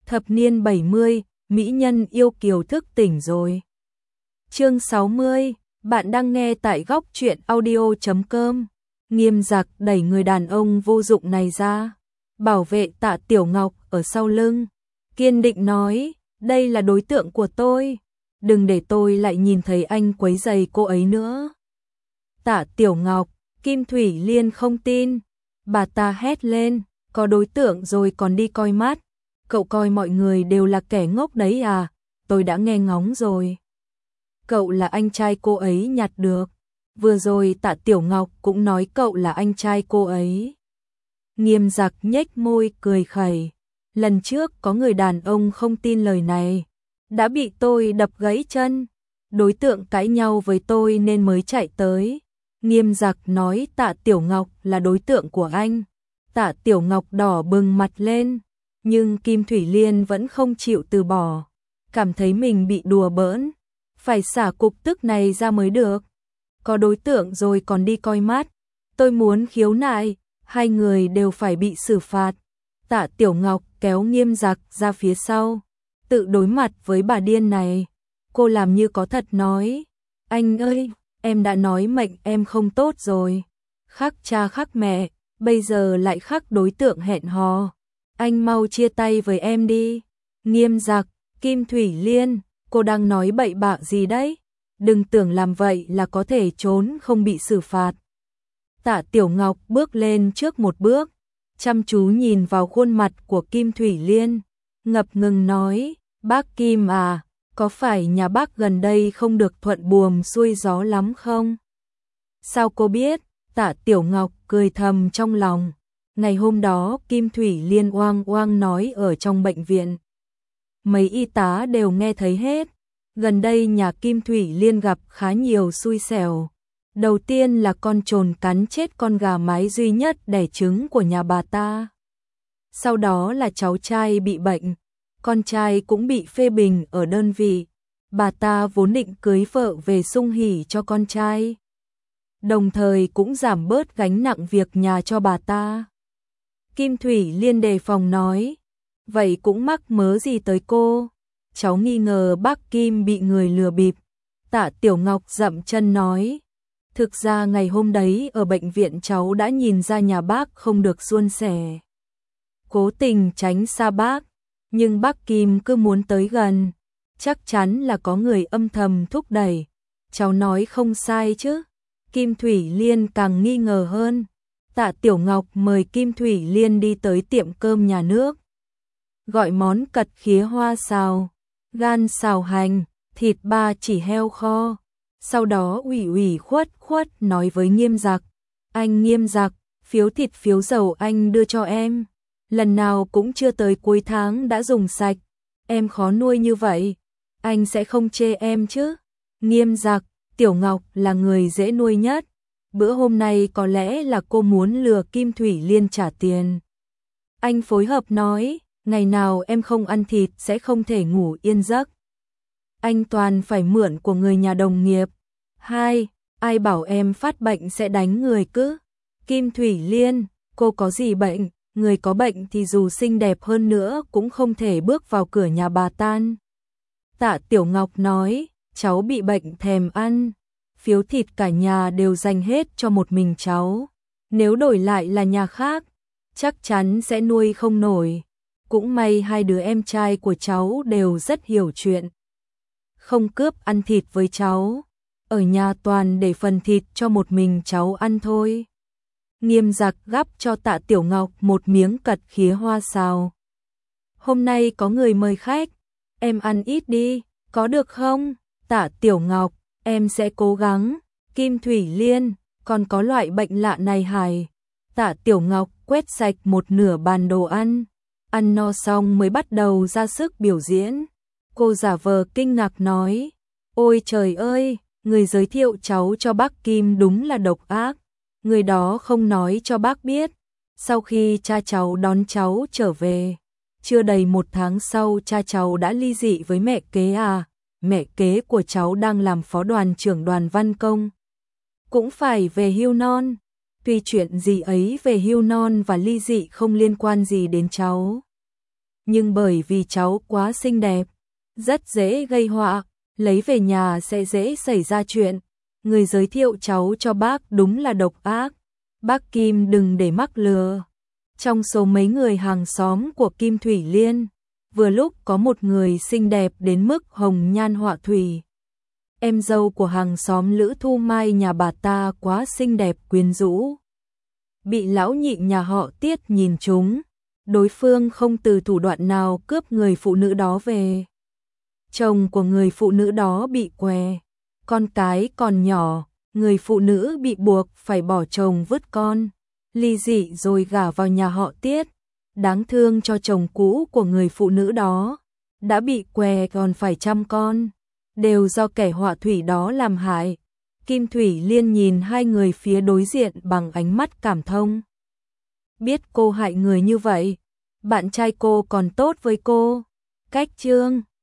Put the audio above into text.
Thập niên 70, mỹ nhân yêu kiều thức tỉnh rồi. Chương 60, bạn đang nghe tại góc truyện audio.com. Nghiêm Giặc đẩy người đàn ông vô dụng này ra, bảo vệ Tạ Tiểu Ngọc ở sau lưng, kiên định nói, đây là đối tượng của tôi, đừng để tôi lại nhìn thấy anh quấy rầy cô ấy nữa. Tạ Tiểu Ngọc, Kim Thủy Liên không tin, bà ta hét lên, có đối tượng rồi còn đi coi mắt, cậu coi mọi người đều là kẻ ngốc đấy à, tôi đã nghe ngóng rồi. Cậu là anh trai cô ấy nhặt được, vừa rồi Tạ Tiểu Ngọc cũng nói cậu là anh trai cô ấy. Nghiêm Giặc nhếch môi cười khẩy, lần trước có người đàn ông không tin lời này, đã bị tôi đập gãy chân, đối tượng cãi nhau với tôi nên mới chạy tới. Nghiêm Giặc nói Tạ Tiểu Ngọc là đối tượng của anh. Tạ Tiểu Ngọc đỏ bừng mặt lên, nhưng Kim Thủy Liên vẫn không chịu từ bỏ, cảm thấy mình bị đùa bỡn, phải xả cục tức này ra mới được. Có đối tượng rồi còn đi coi mắt, tôi muốn khiếu nại, hai người đều phải bị xử phạt. Tạ Tiểu Ngọc kéo Nghiêm Giặc ra phía sau, tự đối mặt với bà điên này. Cô làm như có thật nói, anh ơi, em đã nói mệnh em không tốt rồi, khắc cha khắc mẹ, bây giờ lại khắc đối tượng hẹn hò. Anh mau chia tay với em đi. Nghiêm Giặc, Kim Thủy Liên, cô đang nói bậy bạ gì đấy? Đừng tưởng làm vậy là có thể trốn không bị xử phạt. Tạ Tiểu Ngọc bước lên trước một bước, chăm chú nhìn vào khuôn mặt của Kim Thủy Liên, ngập ngừng nói, bác Kim à, có phải nhà bác gần đây không được thuận buồm xuôi gió lắm không? Sao cô biết? Tạ Tiểu Ngọc cười thầm trong lòng. Ngày hôm đó Kim Thủy Liên oang oang nói ở trong bệnh viện, mấy y tá đều nghe thấy hết. Gần đây nhà Kim Thủy Liên gặp khá nhiều xui xẻo. Đầu tiên là con trồn cắn chết con gà mái duy nhất đẻ trứng của nhà bà ta. Sau đó là cháu trai bị bệnh, con trai cũng bị phê bình ở đơn vị. Bà ta vốn định cưới vợ về sung hỉ cho con trai, đồng thời cũng giảm bớt gánh nặng việc nhà cho bà ta. Kim Thủy Liên đề phòng nói, vậy cũng mắc mớ gì tới cô? Cháu nghi ngờ bác Kim bị người lừa bịp. Tạ Tiểu Ngọc dậm chân nói, thực ra ngày hôm đấy ở bệnh viện cháu đã nhìn ra nhà bác không được suôn sẻ, cố tình tránh xa bác, nhưng bác Kim cứ muốn tới gần, chắc chắn là có người âm thầm thúc đẩy. Cháu nói không sai chứ? Kim Thủy Liên càng nghi ngờ hơn. Tạ Tiểu Ngọc mời Kim Thủy Liên đi tới tiệm cơm nhà nước, gọi món cật khía hoa xào, gan xào hành, thịt ba chỉ heo kho. Sau đó ủy khuất nói với Nghiêm Giặc, anh Nghiêm Giặc, phiếu thịt phiếu dầu anh đưa cho em, lần nào cũng chưa tới cuối tháng đã dùng sạch, em khó nuôi như vậy, anh sẽ không chê em chứ? Nghiêm Giặc, Tiểu Ngọc là người dễ nuôi nhất, bữa hôm nay có lẽ là cô muốn lừa Kim Thủy Liên trả tiền. Anh phối hợp nói, ngày nào em không ăn thịt sẽ không thể ngủ yên giấc. Anh toàn phải mượn của người nhà đồng nghiệp. Hai, ai bảo em phát bệnh sẽ đánh người cứ? Kim Thủy Liên, cô có gì bệnh? Người có bệnh thì dù xinh đẹp hơn nữa cũng không thể bước vào cửa nhà bà tan. Tạ Tiểu Ngọc nói, cháu bị bệnh thèm ăn, phiếu thịt cả nhà đều dành hết cho một mình cháu. Nếu đổi lại là nhà khác, chắc chắn sẽ nuôi không nổi. Cũng may hai đứa em trai của cháu đều rất hiểu chuyện, không cướp ăn thịt với cháu. Ở nhà toàn để phần thịt cho một mình cháu ăn thôi. Nghiêm Giặc gắp cho Tạ Tiểu Ngọc một miếng cật khía hoa xào. Hôm nay có người mời khách, em ăn ít đi, có được không? Tạ Tiểu Ngọc, em sẽ cố gắng. Kim Thủy Liên, còn có loại bệnh lạ này hài? Tạ Tiểu Ngọc quét sạch một nửa bàn đồ ăn, ăn no xong mới bắt đầu ra sức biểu diễn. Cô giả vờ kinh ngạc nói, ôi trời ơi, người giới thiệu cháu cho bác Kim đúng là độc ác, người đó không nói cho bác biết. Sau khi cha cháu đón cháu trở về, chưa đầy một tháng sau cha cháu đã ly dị với mẹ kế à. Mẹ kế của cháu đang làm phó đoàn trưởng đoàn văn công, cũng phải về hưu non. Tuy chuyện gì ấy về hưu non và ly dị không liên quan gì đến cháu, nhưng bởi vì cháu quá xinh đẹp, rất dễ gây họa, lấy về nhà sẽ dễ xảy ra chuyện. Người giới thiệu cháu cho bác đúng là độc ác. Bác Kim đừng để mắc lừa. Trong số mấy người hàng xóm của Kim Thủy Liên, vừa lúc có một người xinh đẹp đến mức hồng nhan họa thủy. Em dâu của hàng xóm Lữ Thu Mai nhà bà ta quá xinh đẹp quyến rũ. Bị lão nhị nhà họ Tiết nhìn trúng, đối phương không từ thủ đoạn nào cướp người phụ nữ đó về. Chồng của người phụ nữ đó bị què, con cái còn nhỏ, người phụ nữ bị buộc phải bỏ chồng vứt con, ly dị rồi gả vào nhà họ Tiết. Đáng thương cho chồng cũ của người phụ nữ đó, đã bị què còn phải chăm con, đều do kẻ họa thủy đó làm hại. Kim Thủy Liên nhìn hai người phía đối diện bằng ánh mắt cảm thông. Biết cô hại người như vậy, bạn trai cô còn tốt với cô. Cách chương